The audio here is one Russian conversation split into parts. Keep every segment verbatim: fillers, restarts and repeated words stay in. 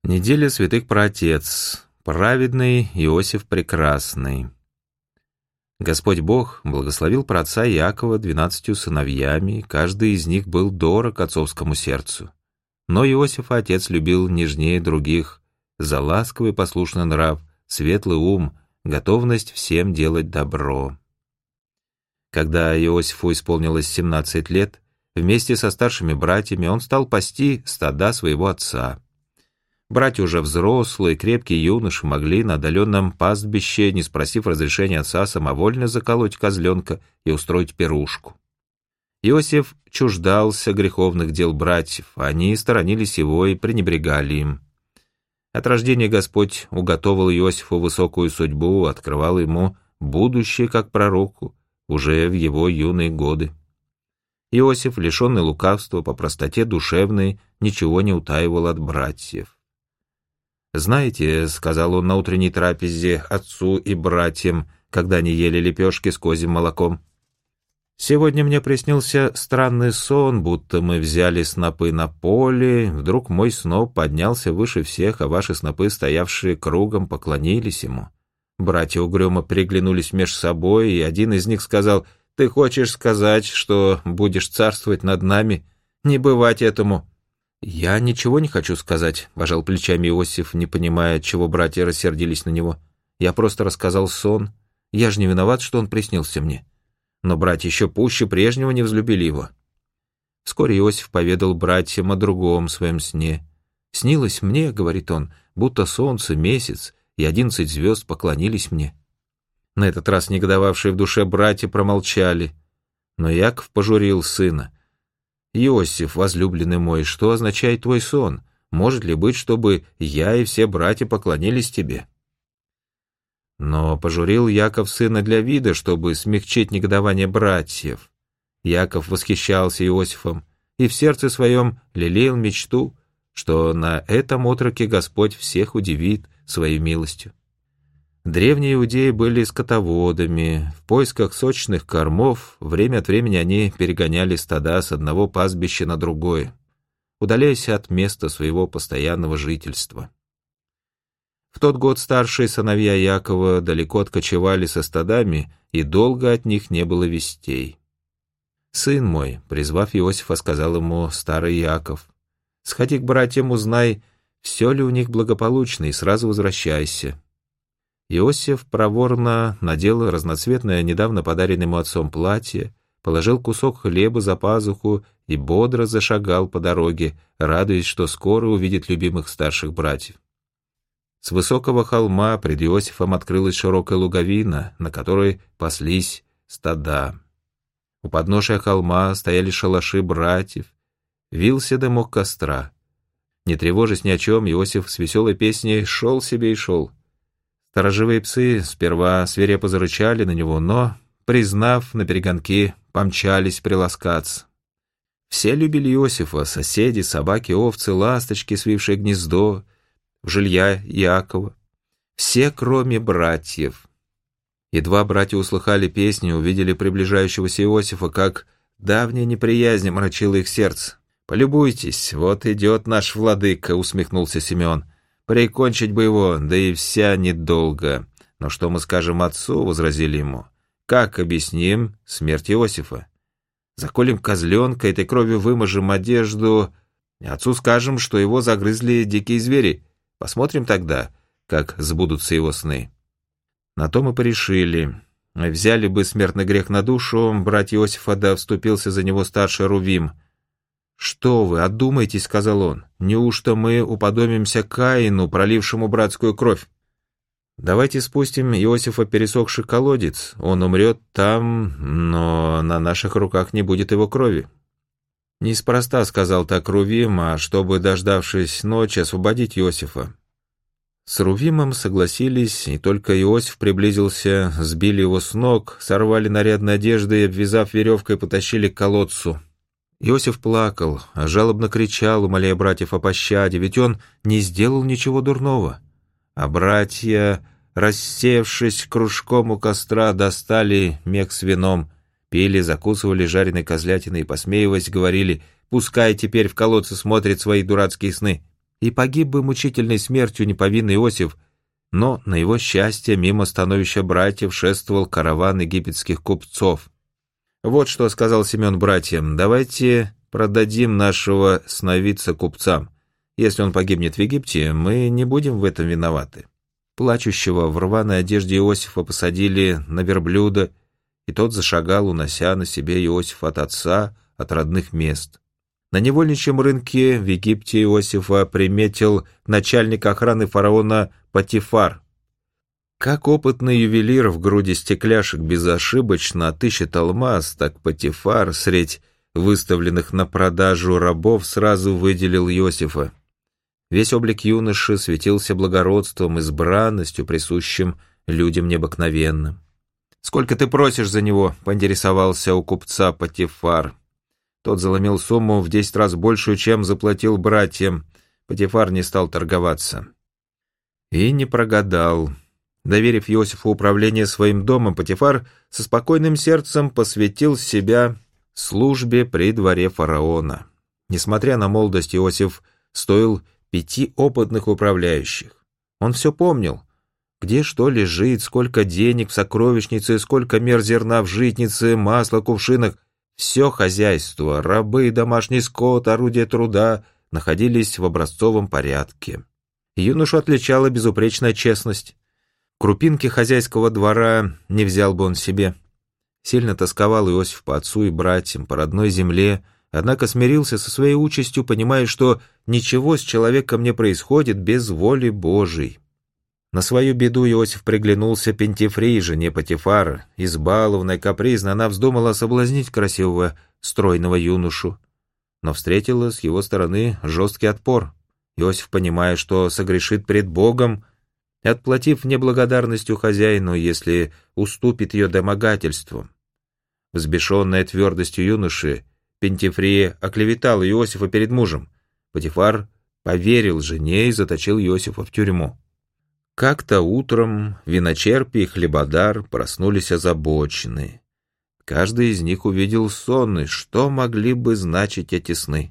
Неделя святых праотец, праведный Иосиф Прекрасный. Господь Бог благословил праотца Иакова двенадцатью сыновьями, каждый из них был дорог отцовскому сердцу. Но Иосифа отец любил нежнее других за ласковый послушный нрав, светлый ум, готовность всем делать добро. Когда Иосифу исполнилось семнадцать лет, вместе со старшими братьями он стал пасти стада своего отца. Братья уже взрослые, крепкие юноши могли на отдаленном пастбище, не спросив разрешения отца, самовольно заколоть козленка и устроить пирушку. Иосиф чуждался греховных дел братьев, они сторонились его и пренебрегали им. От рождения Господь уготовил Иосифу высокую судьбу, открывал ему будущее как пророку уже в его юные годы. Иосиф, лишенный лукавства, по простоте душевной, ничего не утаивал от братьев. «Знаете, — сказал он на утренней трапезе отцу и братьям, когда они ели лепешки с козьим молоком, — сегодня мне приснился странный сон, будто мы взяли снопы на поле, вдруг мой сноп поднялся выше всех, а ваши снопы, стоявшие кругом, поклонились ему. Братья угрюмо переглянулись меж собой, и один из них сказал: «Ты хочешь сказать, что будешь царствовать над нами? Не бывать этому!» «Я ничего не хочу сказать», — пожал плечами Иосиф, не понимая, отчего братья рассердились на него. «Я просто рассказал сон. Я же не виноват, что он приснился мне». Но братья еще пуще прежнего не взлюбили его. Вскоре Иосиф поведал братьям о другом своем сне. «Снилось мне, — говорит он, — будто солнце, месяц и одиннадцать звезд поклонились мне». На этот раз негодовавшие в душе братья промолчали, но Иаков пожурил сына. «Иосиф, возлюбленный мой, что означает твой сон? Может ли быть, чтобы я и все братья поклонились тебе?» Но пожурил Иаков сына для вида, чтобы смягчить негодование братьев. Иаков восхищался Иосифом и в сердце своем лелеял мечту, что на этом отроке Господь всех удивит своей милостью. Древние иудеи были скотоводами. В поисках сочных кормов время от времени они перегоняли стада с одного пастбища на другое, удаляясь от места своего постоянного жительства. В тот год старшие сыновья Иакова далеко откочевали со стадами, и долго от них не было вестей. «Сын мой», — призвав Иосифа, сказал ему старый Иаков, — «сходи к братьям, узнай, все ли у них благополучно, и сразу возвращайся». Иосиф проворно надел разноцветное, недавно подаренное ему отцом платье, положил кусок хлеба за пазуху и бодро зашагал по дороге, радуясь, что скоро увидит любимых старших братьев. С высокого холма пред Иосифом открылась широкая луговина, на которой паслись стада. У подножия холма стояли шалаши братьев, вился дымок костра. Не тревожась ни о чем, Иосиф с веселой песней шел себе и шел. Сторожевые псы сперва свирепо зарычали на него, но, признав наперегонки, помчались приласкаться. Все любили Иосифа: соседи, собаки, овцы, ласточки, свившие гнездо, в жилья Иакова. Все, кроме братьев. Едва братья услыхали песни, увидели приближающегося Иосифа, как давняя неприязнь омрачила их сердце. «Полюбуйтесь, вот идет наш владыка», — усмехнулся Симеон. «Прикончить бы его, да и вся недолго. Но что мы скажем отцу?» — возразили ему. «Как объясним смерть Иосифа? Заколем козленка, этой кровью выможем одежду. Отцу скажем, что его загрызли дикие звери. Посмотрим тогда, как сбудутся его сны». На то мы порешили. Взяли бы смертный грех на душу, брат Иосифа, да вступился за него старший Рувим. «Что вы, одумайтесь», — сказал он, — «неужто мы уподобимся Каину, пролившему братскую кровь? Давайте спустим Иосифа в пересохший колодец, он умрет там, но на наших руках не будет его крови». Неспроста сказал так Рувим, а чтобы, дождавшись ночи, освободить Иосифа. С Рувимом согласились, и только Иосиф приблизился, сбили его с ног, сорвали нарядные одежды и, обвязав веревкой, потащили к колодцу. Иосиф плакал, жалобно кричал, умоляя братьев о пощаде, ведь он не сделал ничего дурного. А братья, рассевшись кружком у костра, достали мех с вином, пили, закусывали жареной козлятиной и, посмеиваясь, говорили: «Пускай теперь в колодце смотрит свои дурацкие сны». и погиб бы мучительной смертью неповинный Иосиф, но, на его счастье, мимо становища братьев шествовал караван египетских купцов. «Вот что сказал Симеон братьям: давайте продадим нашего сновидца купцам. Если он погибнет в Египте, мы не будем в этом виноваты». Плачущего в рваной одежде Иосифа посадили на верблюда, и тот зашагал, унося на себе Иосифа от отца, от родных мест. На невольничьем рынке в Египте Иосифа приметил начальник охраны фараона Потифар. Как опытный ювелир в груди стекляшек безошибочно отыщет алмаз, так Потифар средь выставленных на продажу рабов сразу выделил Иосифа. Весь облик юноши светился благородством, избранностью, присущим людям необыкновенным. «Сколько ты просишь за него?» — поинтересовался у купца Потифар. Тот заломил сумму в десять раз большую, чем заплатил братьям. Потифар не стал торговаться. И не прогадал. Доверив Иосифу управление своим домом, Потифар со спокойным сердцем посвятил себя службе при дворе фараона. Несмотря на молодость, Иосиф стоил пяти опытных управляющих. Он все помнил, где что лежит, сколько денег в сокровищнице, сколько мер зерна в житнице, масла в кувшинах. Все хозяйство, рабы, домашний скот, орудия труда находились в образцовом порядке. Юношу отличала безупречная честность. Крупинки хозяйского двора не взял бы он себе. Сильно тосковал Иосиф по отцу и братьям, по родной земле, однако смирился со своей участью, понимая, что ничего с человеком не происходит без воли Божией. На свою беду Иосиф приглянулся Пентифрии, жене Потифара. Избалованная, капризно, она вздумала соблазнить красивого, стройного юношу, но встретила с его стороны жесткий отпор. Иосиф, понимая, что согрешит пред Богом, отплатив неблагодарностью хозяину, если уступит ее домогательством. Взбешенная твердостью юноши, Пентифрия оклеветала Иосифа перед мужем. Потифар поверил жене и заточил Иосифа в тюрьму. Как-то утром виночерпий и хлебодар проснулись озабоченные. Каждый из них увидел сон, что могли бы значить эти сны.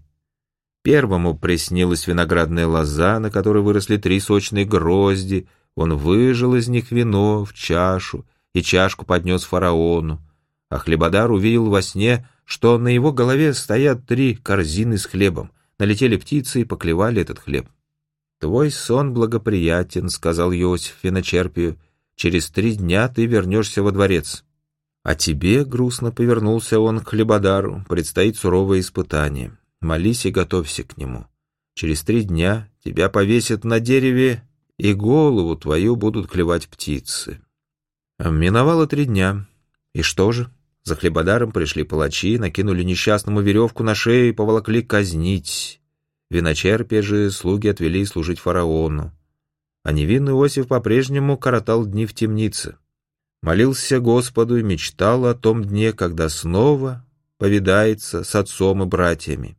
Первому приснилась виноградная лоза, на которой выросли три сочные грозди. Он выжал из них вино в чашу и чашку поднес фараону. А хлебодар увидел во сне, что на его голове стоят три корзины с хлебом. Налетели птицы и поклевали этот хлеб. «Твой сон благоприятен», — сказал Иосиф виночерпию. «Через три дня ты вернешься во дворец. А тебе, — грустно повернулся он к хлебодару, — предстоит суровое испытание. Молись и готовься к нему. Через три дня тебя повесят на дереве, и голову твою будут клевать птицы». Миновало три дня. И что же? За хлебодаром пришли палачи, накинули несчастному веревку на шею и поволокли казнить. Виночерпия же слуги отвели служить фараону. А невинный Иосиф по-прежнему коротал дни в темнице. Молился Господу и мечтал о том дне, когда снова повидается с отцом и братьями.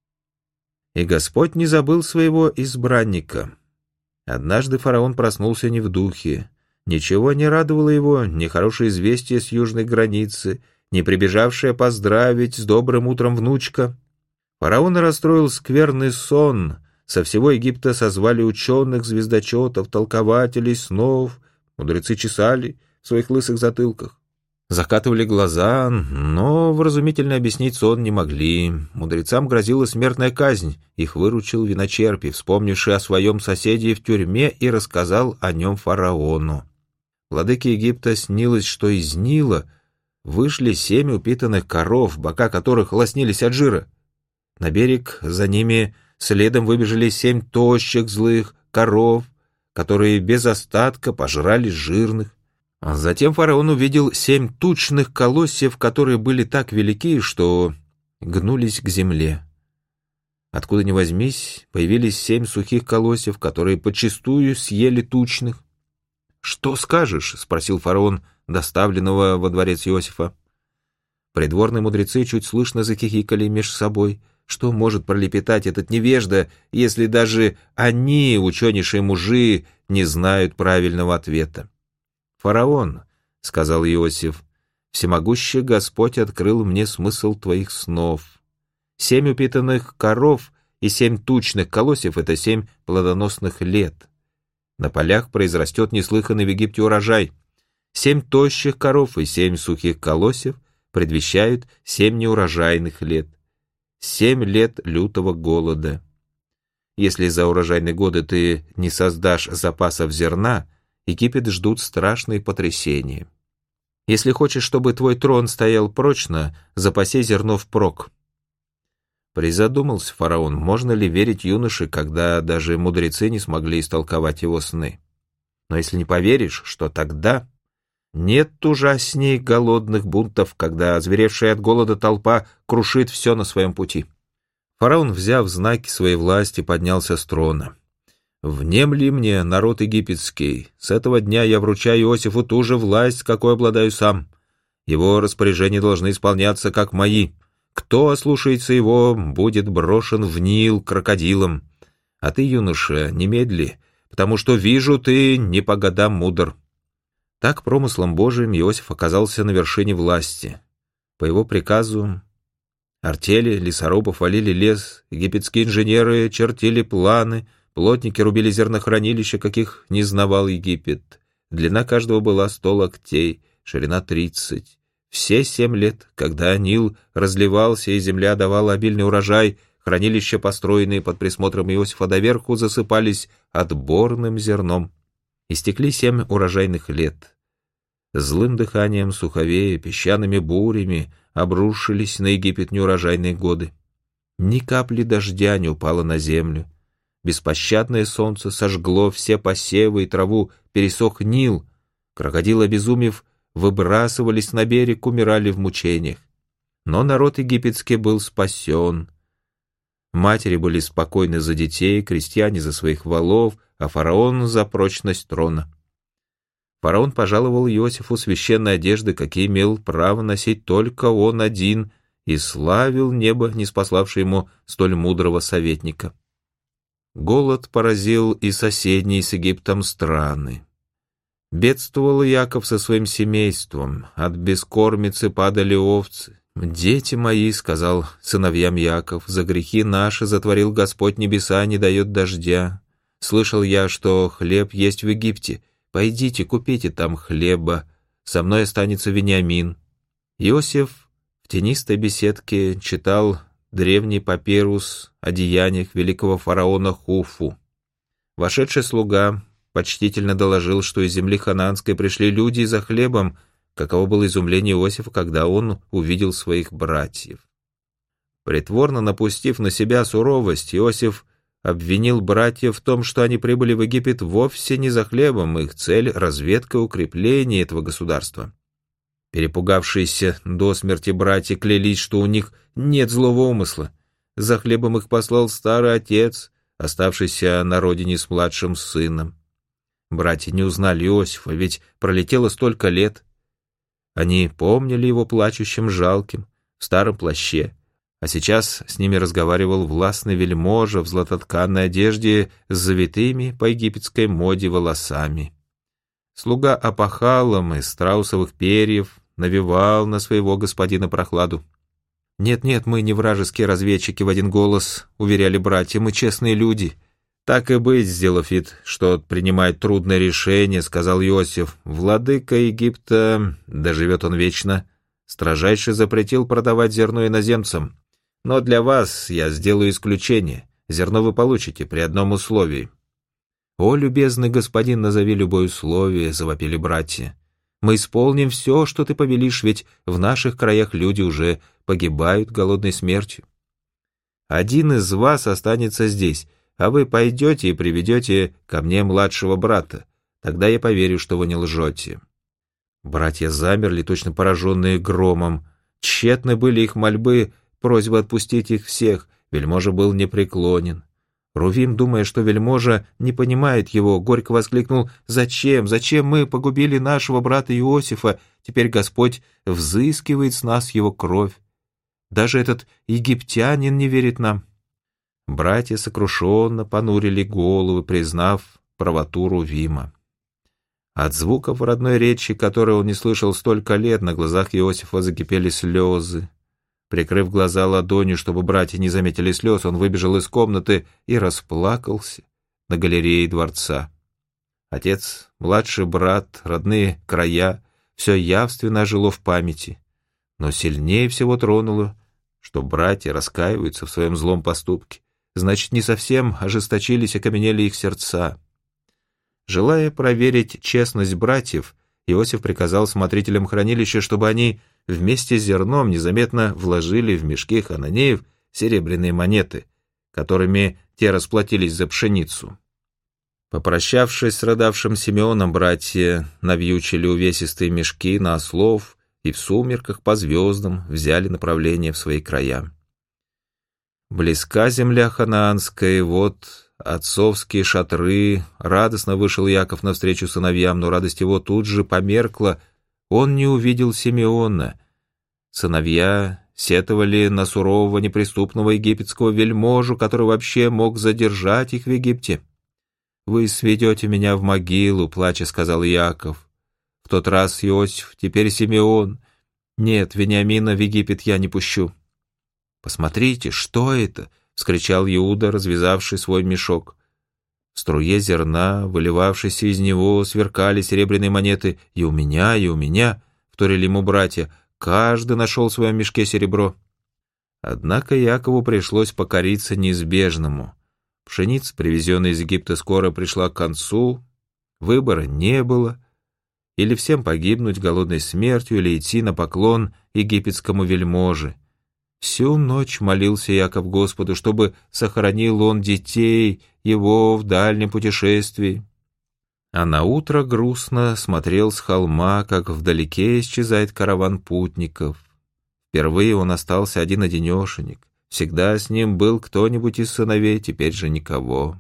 И Господь не забыл своего избранника. Однажды фараон проснулся не в духе. Ничего не радовало его, ни хорошее известие с южной границы, ни прибежавшая поздравить с добрым утром внучка. Фараона расстроил скверный сон. Со всего Египта созвали ученых, звездочетов, толкователей снов. Мудрецы чесали в своих лысых затылках, закатывали глаза, но вразумительно объяснить сон не могли. Мудрецам грозила смертная казнь. Их выручил виночерпий, вспомнивший о своем соседе в тюрьме, и рассказал о нем фараону. Владыке Египта снилось, что из Нила вышли семь упитанных коров, бока которых лоснились от жира. На берег за ними следом выбежали семь тощих злых коров, которые без остатка пожрали жирных. Затем фараон увидел семь тучных колосьев, которые были так велики, что гнулись к земле. Откуда ни возьмись, появились семь сухих колосьев, которые подчистую съели тучных. «Что скажешь?» — спросил фараон, доставленного во дворец Иосифа. Придворные мудрецы чуть слышно захихикали меж собой. Что может пролепетать этот невежда, если даже они, ученейшие мужи, не знают правильного ответа? «Фараон», — сказал Иосиф, — «всемогущий Господь открыл мне смысл твоих снов. Семь упитанных коров и семь тучных колосьев — это семь плодоносных лет. На полях произрастет неслыханный в Египте урожай. Семь тощих коров и семь сухих колосьев предвещают семь неурожайных лет. Семь лет лютого голода. Если за урожайные годы ты не создашь запасов зерна, Египет ждут страшные потрясения. Если хочешь, чтобы твой трон стоял прочно, запаси зерно впрок. Призадумался фараон, можно ли верить юноше, когда даже мудрецы не смогли истолковать его сны. Но если не поверишь, что тогда нет ужасней голодных бунтов, когда озверевшая от голода толпа крушит все на своем пути. Фараон, взяв знаки своей власти, поднялся с трона. «Внемли мне, народ египетский, с этого дня я вручаю Иосифу ту же власть, какой обладаю сам. Его распоряжения должны исполняться, как мои. Кто ослушается его, будет брошен в Нил крокодилом. А ты, юноша, немедли, потому что вижу, ты не по годам мудр». Так промыслом Божиим Иосиф оказался на вершине власти. По его приказу артели лесорубов валили лес, египетские инженеры чертили планы, плотники рубили зернохранилища, каких не знавал Египет. Длина каждого была сто локтей, ширина тридцать. Все семь лет, когда Нил разливался и земля давала обильный урожай, хранилища, построенные под присмотром Иосифа доверху, засыпались отборным зерном. Истекли семь урожайных лет. Злым дыханием суховея, песчаными бурями обрушились на Египет неурожайные годы. Ни капли дождя не упало на землю. Беспощадное солнце сожгло все посевы и траву, пересох Нил. Крокодилы, обезумев, выбрасывались на берег, умирали в мучениях. Но народ египетский был спасен. Матери были спокойны за детей, крестьяне за своих волов, а фараон за прочность трона. Фараон пожаловал Иосифу священные одежды, какие имел право носить только он один, и славил небо, ниспославшее ему столь мудрого советника. Голод поразил и соседние с Египтом страны. Бедствовал Яков со своим семейством, от бескормицы падали овцы. «Дети мои, — сказал сыновьям Яков, — за грехи наши затворил Господь небеса, не дает дождя. Слышал я, что хлеб есть в Египте. Пойдите, купите там хлеба, со мной останется Вениамин». Иосиф в тенистой беседке читал древний папирус о деяниях великого фараона Хуфу. Вошедший слуга почтительно доложил, что из земли ханаанской пришли люди за хлебом. Каково было изумление Иосифа, когда он увидел своих братьев. Притворно напустив на себя суровость, Иосиф обвинил братьев в том, что они прибыли в Египет вовсе не за хлебом, их цель — разведка и укрепление этого государства. Перепугавшиеся до смерти братья клялись, что у них нет злого умысла. За хлебом их послал старый отец, оставшийся на родине с младшим сыном. Братья не узнали Иосифа, ведь пролетело столько лет. Они помнили его плачущим, жалким, в старом плаще. А сейчас с ними разговаривал властный вельможа в златотканной одежде с завитыми по египетской моде волосами. Слуга опахалом из страусовых перьев навевал на своего господина прохладу. «Нет-нет, мы не вражеские разведчики», — в один голос уверяли братья, — «мы честные люди». «Так и быть, сделав вид, что принимает трудное решение», — сказал Иосиф, — «владыка Египта, да живет он вечно, строжайше запретил продавать зерно иноземцам. Но для вас я сделаю исключение. Зерно вы получите при одном условии». «О, любезный господин, назови любое условие», — завопили братья. «Мы исполним все, что ты повелишь, ведь в наших краях люди уже погибают голодной смертью. Один из вас останется здесь, а вы пойдете и приведете ко мне младшего брата. Тогда я поверю, что вы не лжете». Братья замерли, точно пораженные громом. Тщетны были их мольбы, просьба отпустить их всех. Вельможа был непреклонен. Рувим, думая, что вельможа не понимает его, горько воскликнул: «Зачем? Зачем мы погубили нашего брата Иосифа? Теперь Господь взыскивает с нас его кровь. Даже этот египтянин не верит нам». Братья сокрушенно понурили головы, признав правоту Рувима. От звуков родной речи, которую он не слышал столько лет, на глазах Иосифа закипели слезы. Прикрыв глаза ладонью, чтобы братья не заметили слез, он выбежал из комнаты и расплакался на галерее дворца. Отец, младший брат, родные края — все явственно ожило в памяти. Но сильнее всего тронуло, что братья раскаиваются в своем злом поступке. Значит, не совсем ожесточились и окаменели их сердца. Желая проверить честность братьев, Иосиф приказал смотрителям хранилища, чтобы они вместе с зерном незаметно вложили в мешки хананеев серебряные монеты, которыми те расплатились за пшеницу. Попрощавшись с рыдавшим Симеоном, братья навьючили увесистые мешки на ослов и в сумерках по звездам взяли направление в свои края. Близка земля ханаанская, и вот отцовские шатры. Радостно вышел Яков навстречу сыновьям, но радость его тут же померкла. Он не увидел Симеона. Сыновья сетовали на сурового неприступного египетского вельможу, который вообще мог задержать их в Египте. «Вы сведете меня в могилу», — плача сказал Яков. «В тот раз Иосиф, теперь Симеон. Нет, Вениамина в Египет я не пущу». «Посмотрите, что это?» — вскричал Иуда, развязавший свой мешок. В струе зерна, выливавшейся из него, сверкали серебряные монеты. «И у меня, и у меня», — вторили ему братья. Каждый нашел в своем мешке серебро. Однако Якову пришлось покориться неизбежному. Пшеница, привезенная из Египта, скоро пришла к концу. Выбора не было. Или всем погибнуть голодной смертью, или идти на поклон египетскому вельможе. Всю ночь молился Яков Господу, чтобы сохранил он детей его в дальнем путешествии. А наутро грустно смотрел с холма, как вдалеке исчезает караван путников. Впервые он остался один-одинешенек. Всегда с ним был кто-нибудь из сыновей, теперь же никого.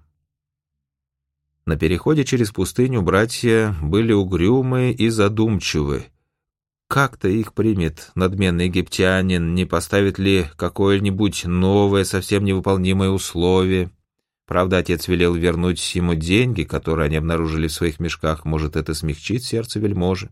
На переходе через пустыню братья были угрюмы и задумчивы. Как-то их примет надменный египтянин, не поставит ли какое-нибудь новое, совсем невыполнимое условие? Правда, отец велел вернуть ему деньги, которые они обнаружили в своих мешках, может, это смягчит сердце вельможи.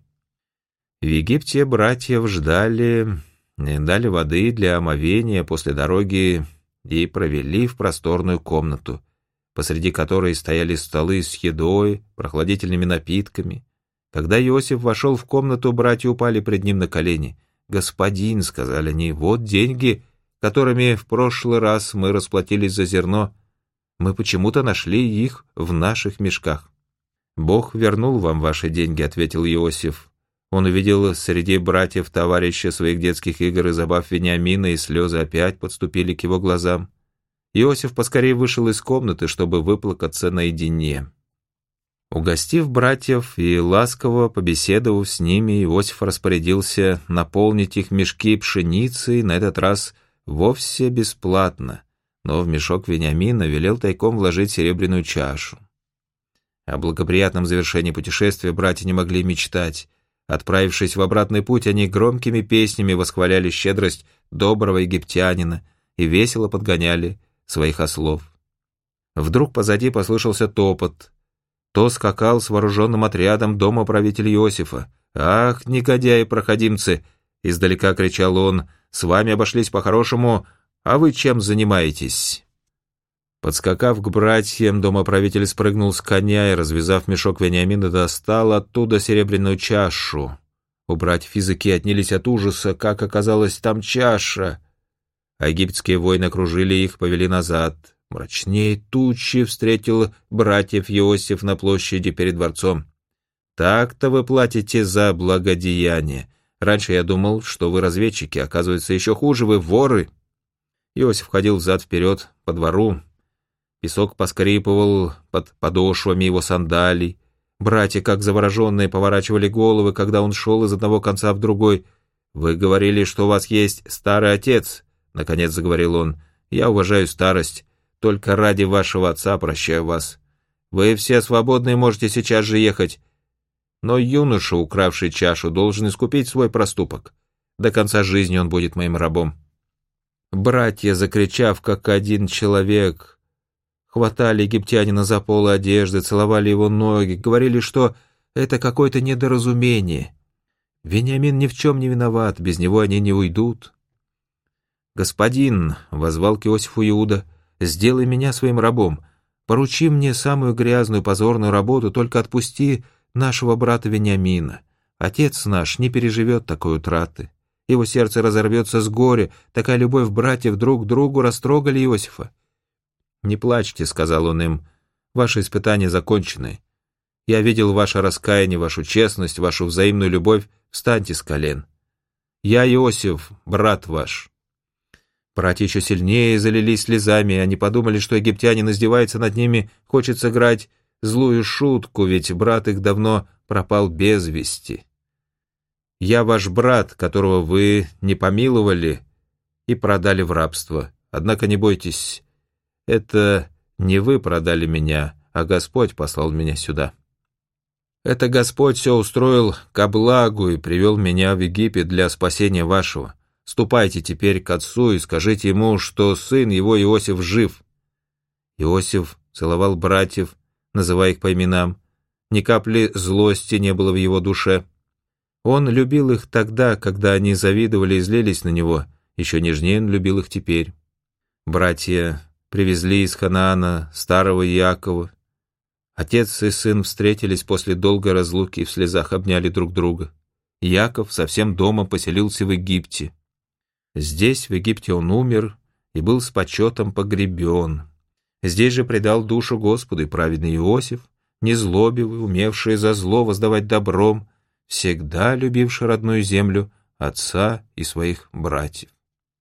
В Египте братьев ждали, дали воды для омовения после дороги и провели в просторную комнату, посреди которой стояли столы с едой, прохладительными напитками. Когда Иосиф вошел в комнату, братья упали пред ним на колени. «Господин», — сказали они, — «вот деньги, которыми в прошлый раз мы расплатились за зерно. Мы почему-то нашли их в наших мешках». «Бог вернул вам ваши деньги», — ответил Иосиф. Он увидел среди братьев товарища своих детских игр и забав Вениамина, и слезы опять подступили к его глазам. Иосиф поскорее вышел из комнаты, чтобы выплакаться наедине. Угостив братьев и ласково побеседовав с ними, Иосиф распорядился наполнить их мешки пшеницей, на этот раз вовсе бесплатно, но в мешок Вениамина велел тайком вложить серебряную чашу. О благоприятном завершении путешествия братья не могли мечтать. Отправившись в обратный путь, они громкими песнями восхваляли щедрость доброго египтянина и весело подгоняли своих ослов. Вдруг позади послышался топот. То скакал с вооруженным отрядом домоправитель Иосифа. «Ах, негодяи-проходимцы!» — издалека кричал он. «С вами обошлись по-хорошему, а вы чем занимаетесь?» Подскакав к братьям, домоправитель спрыгнул с коня и, развязав мешок Вениамина, достал оттуда серебряную чашу. У братьев языки отнялись от ужаса, как оказалось там чаша. А египетские воины окружили их, повели назад. Мрачнее тучи встретил братьев Иосиф на площади перед дворцом. «Так-то вы платите за благодеяние. Раньше я думал, что вы разведчики, оказывается, еще хуже, вы воры». Иосиф ходил взад-вперед по двору. Песок поскрипывал под подошвами его сандалий. Братья, как завороженные, поворачивали головы, когда он шел из одного конца в другой. «Вы говорили, что у вас есть старый отец», — наконец заговорил он. «Я уважаю старость. Только ради вашего отца прощаю вас. Вы все свободны и можете сейчас же ехать. Но юноша, укравший чашу, должен искупить свой проступок. До конца жизни он будет моим рабом». Братья, закричав, как один человек, хватали египтянина за полы одежды, целовали его ноги, говорили, что это какое-то недоразумение. Вениамин ни в чем не виноват, без него они не уйдут. «Господин», — воззвал к Иосифу Иуда, — «сделай меня своим рабом, поручи мне самую грязную позорную работу, только отпусти нашего брата Вениамина. Отец наш не переживет такой утраты. Его сердце разорвется с горя, такая любовь братьев друг к другу растрогали Иосифа». «Не плачьте», — сказал он им, — «ваши испытания закончены. Я видел ваше раскаяние, вашу честность, вашу взаимную любовь. Встаньте с колен. Я Иосиф, брат ваш». Братья еще сильнее залились слезами, они подумали, что египтянин издевается над ними, хочет сыграть злую шутку, ведь брат их давно пропал без вести. «Я ваш брат, которого вы не помиловали и продали в рабство. Однако не бойтесь, это не вы продали меня, а Господь послал меня сюда. Это Господь все устроил ко благу и привел меня в Египет для спасения вашего. Ступайте теперь к отцу и скажите ему, что сын его Иосиф жив». Иосиф целовал братьев, называя их по именам. Ни капли злости не было в его душе. Он любил их тогда, когда они завидовали и злились на него. Еще нежнее он любил их теперь. Братья привезли из Ханаана старого Иакова. Отец и сын встретились после долгой разлуки и в слезах обняли друг друга. Иаков со всем домом поселился в Египте. Здесь, в Египте, он умер и был с почетом погребен. Здесь же предал душу Господу и праведный Иосиф, незлобивый, умевший за зло воздавать добром, всегда любивший родную землю, отца и своих братьев.